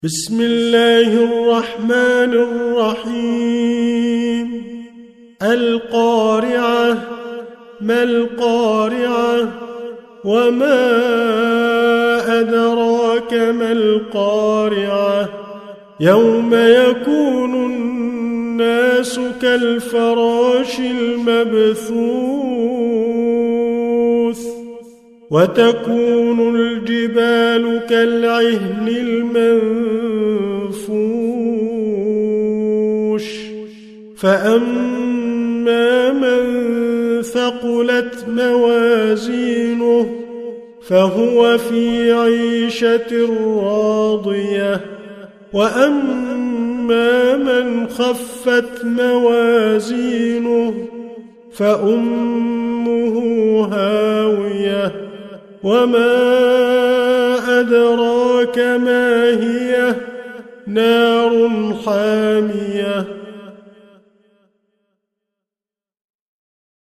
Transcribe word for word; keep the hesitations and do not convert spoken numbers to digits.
بسم الله الرحمن الرحيم القارعة ما القارعة وما أدراك ما القارعة يوم يكون الناس كالفراش المبثوث وتكون الجبال كالعهن المنفوش فأما من ثقلت موازينه فهو في عيشة راضية وأما من خفت موازينه فأمه هاوية وما أدراك ما هي نار حامية